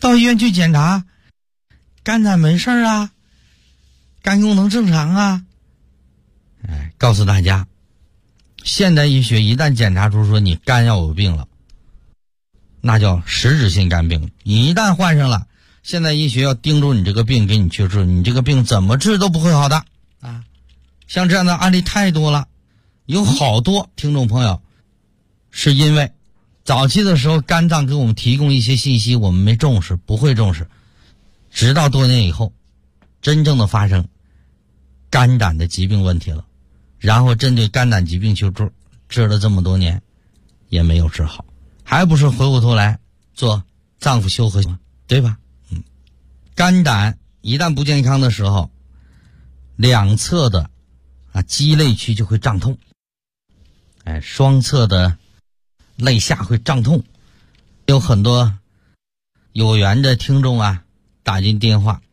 S3: 到医院去检查，肝胆没事啊，肝功能正常啊。告诉大家，现代医学一旦检查出说你肝要有病了，那叫实质性肝病。你一旦患上了，现代医学要盯住你这个病，给你去治，你这个病怎么治都不会好的啊！像这样的案例太多了，有好多听众朋友是因为早期的时候肝脏给我们提供一些信息，我们没重视，不会重视，直到多年以后真正的发生肝胆的疾病问题了，然后针对肝胆疾病去治了这么多年也没有治好，还不是回过头来做脏腑修和，对吧？肝胆一旦不健康的时候，两侧的肌肋区就会胀痛，双侧的肋下会胀痛。有很多有缘的听众啊打进电话，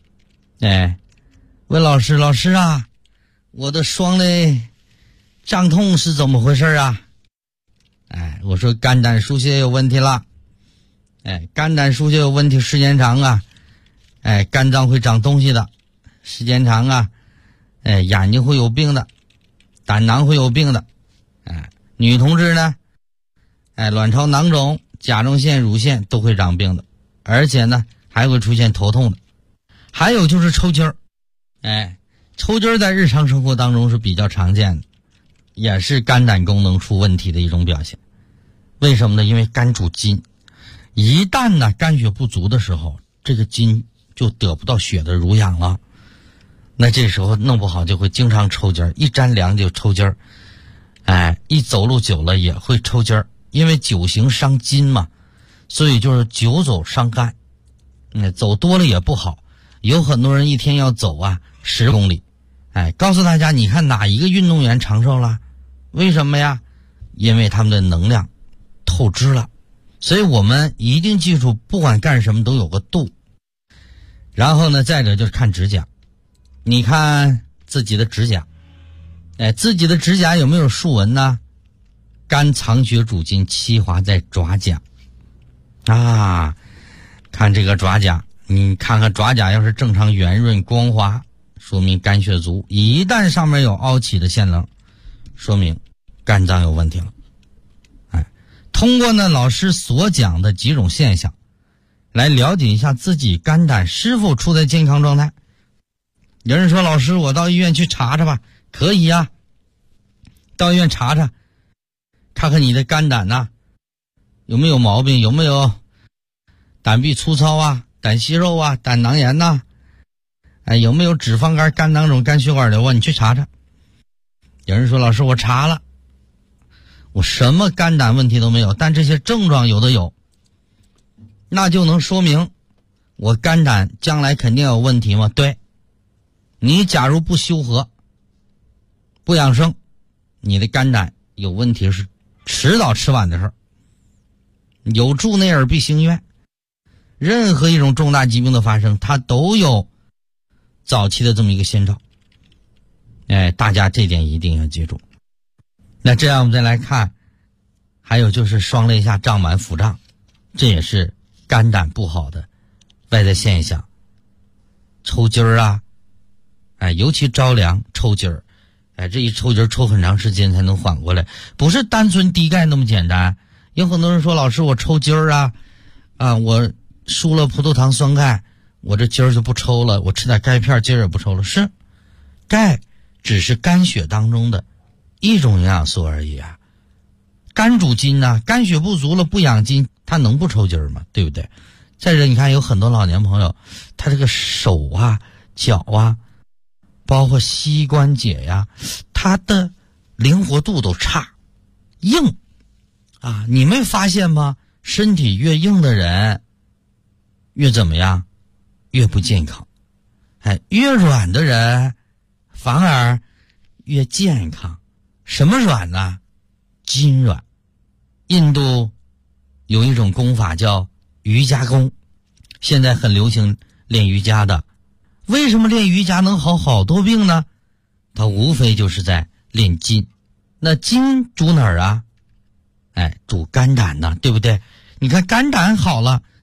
S3: 问老师啊，我的双肋胀痛是怎么回事啊？我说肝胆疏泄有问题了。肝胆疏泄有问题，时间长啊，肝脏会长东西的，时间长啊，眼睛会有病的，胆囊会有病的，女同志呢，卵巢囊肿、甲状腺、乳腺都会长病的，而且呢还会出现头痛的。还有就是抽筋儿，抽筋儿在日常生活当中是比较常见的，也是肝胆功能出问题的一种表现。为什么呢？因为肝主筋，一旦呢肝血不足的时候，这个筋就得不到血的濡养了，那这时候弄不好就会经常抽筋儿，一沾凉就抽筋儿，一走路久了也会抽筋儿，因为久行伤筋嘛，所以就是久走伤肝，走多了也不好。有很多人一天要走10公里，告诉大家，你看哪一个运动员长寿了？为什么呀？因为他们的能量透支了。所以我们一定记住，不管干什么都有个度。然后呢，再者就是看指甲，你看自己的指甲，自己的指甲有没有竖纹呢？肝藏血主筋，气华在爪甲啊。看这个爪甲，你看看爪甲要是正常圆润光滑，说明肝血足；一旦上面有凹起的线棱，说明肝脏有问题了。通过呢老师所讲的几种现象，来了解一下自己肝胆是否处在健康状态。有人说，老师我到医院去查查吧。可以啊，到医院查查，看看你的肝胆有没有毛病，有没有胆壁粗糙啊、胆息肉啊、胆囊炎有没有脂肪肝、肝囊肿、肝血管瘤你去查查。有人说，老师我查了，我什么肝胆问题都没有，但这些症状有的有，那就能说明我肝胆将来肯定有问题吗？对，你假如不修和不养生，你的肝胆有问题是迟早迟晚的事儿。有助内耳必行院，任何一种重大疾病的发生，它都有早期的这么一个先兆。大家这点一定要记住。那这样我们再来看，还有就是双肋下胀满腹胀，这也是肝胆不好的外在现象。抽筋儿尤其着凉抽筋儿，这一抽筋儿抽很长时间才能缓过来，不是单纯低钙那么简单。有很多人说，老师我抽筋儿我输了葡萄糖酸钙，我这筋儿就不抽了，我吃点钙片筋儿也不抽了。是，钙只是肝血当中的一种营养素而已肝主筋肝血不足了不养筋，它能不抽筋吗？对不对？再者你看，有很多老年朋友，他这个手脚包括膝关节他的灵活度都差，硬你没发现吗？身体越硬的人越怎么样？越不健康。越软的人反而越健康。什么软呢？筋软。印度有一种功法叫瑜伽功，现在很流行练瑜伽的。为什么练瑜伽能好好多病呢？它无非就是在练筋。那筋主哪儿主肝胆对不对？你看肝胆好了，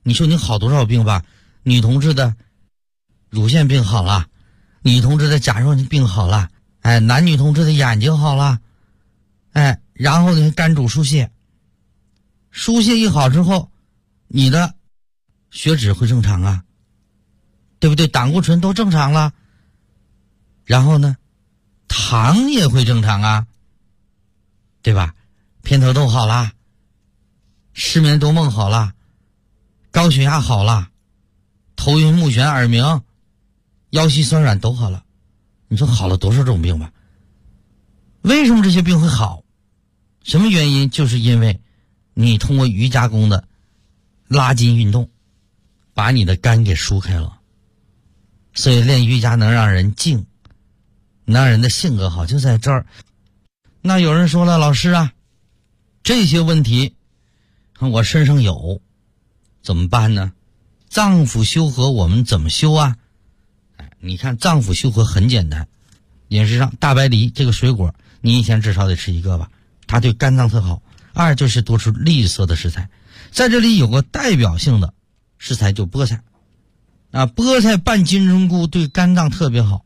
S3: 你说你好多少病吧？女同志的乳腺病好了，女同志的甲状腺病好了，男女同志的眼睛好了，然后呢肝主疏泄，疏泄一好之后，你的血脂会正常啊，对不对？胆固醇都正常了，然后呢糖也会正常啊，对吧？偏头痛好了，失眠多梦好了，高血压好了，头晕目眩耳鸣，腰膝酸软都好了。你说好了多少种病吧？为什么这些病会好？什么原因？就是因为你通过瑜伽功的拉筋运动把你的肝给疏开了。所以练瑜伽能让人静，能让人的性格好，就在这儿。那有人说了，老师啊，这些问题我身上有，怎么办呢？脏腑修和我们怎么修啊？你看脏腑修和很简单，饮食上大白梨这个水果你一天至少得吃1个吧，它对肝脏特好。二就是多吃绿色的食材，在这里有个代表性的食材就菠菜菠菜拌金针菇对肝脏特别好。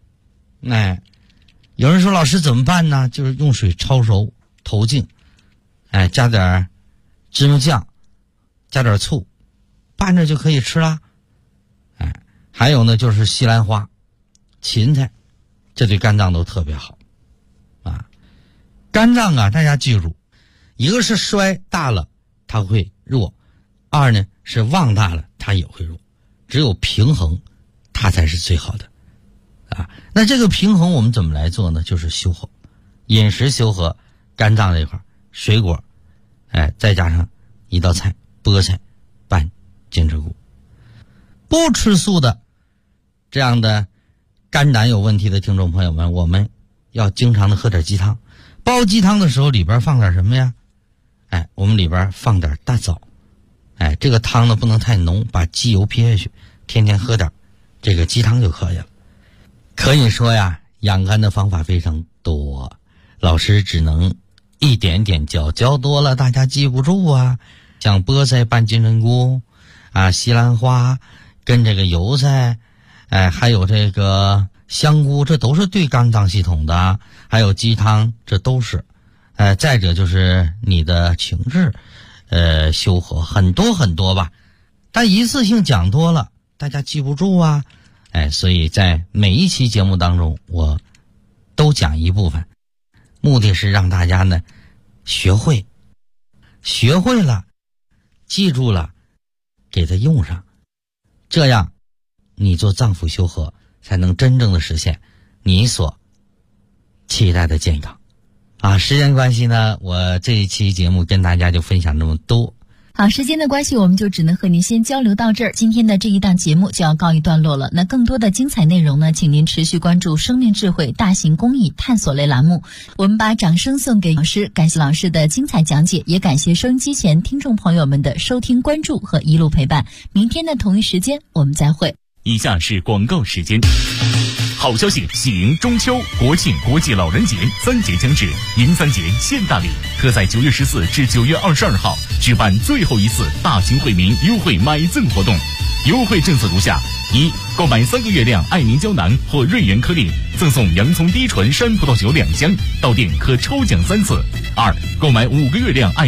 S3: 有人说老师怎么办呢？就是用水焯熟投净，加点芝麻酱，加点醋，拌着就可以吃啦。还有呢就是西兰花、芹菜，这对肝脏都特别好肝脏大家记住，一个是衰大了它会弱，二呢是旺大了它也会弱，只有平衡它才是最好的那这个平衡我们怎么来做呢？就是修和，饮食修和肝脏这一块，水果再加上一道菜菠菜拌金针菇。不吃素的这样的肝胆有问题的听众朋友们，我们要经常的喝点鸡汤。煲鸡汤的时候里边放点什么呀？我们里边放点大枣。这个汤呢不能太浓，把鸡油撇下去，天天喝点这个鸡汤就可以了。可以说呀，养肝的方法非常多，老师只能一点点教多了大家记不住啊。像菠菜拌金针菇西兰花跟这个油菜还有这个香菇，这都是对肝脏系统的，还有鸡汤，这都是再者就是你的情志修和，很多很多吧，但一次性讲多了大家记不住啊。所以在每一期节目当中我都讲一部分，目的是让大家呢学会了，记住了，给它用上，这样你做脏腑修和才能真正的实现你所期待的健康时间关系呢，我这一期节目跟大家就分享这么多。
S4: 好，时间的关系我们就只能和您先交流到这儿，今天的这一档节目就要告一段落了。那更多的精彩内容呢，请您持续关注生命智慧大型公益探索类栏目。我们把掌声送给老师，感谢老师的精彩讲解，也感谢收音机前听众朋友们的收听关注和一路陪伴。明天的同一时间我们再会。
S1: 以下是广告时间。好消息，喜迎中秋、国庆、国际老人节3节将至，迎3节献大礼，特在9月14至9月22号举办最后一次大型惠民优惠买赠活动。优惠政策如下：一、购买3个月亮爱凝胶囊或瑞元颗粒，赠送洋葱低醇山葡萄酒2箱，到店可抽奖3次；二、购买5个月亮爱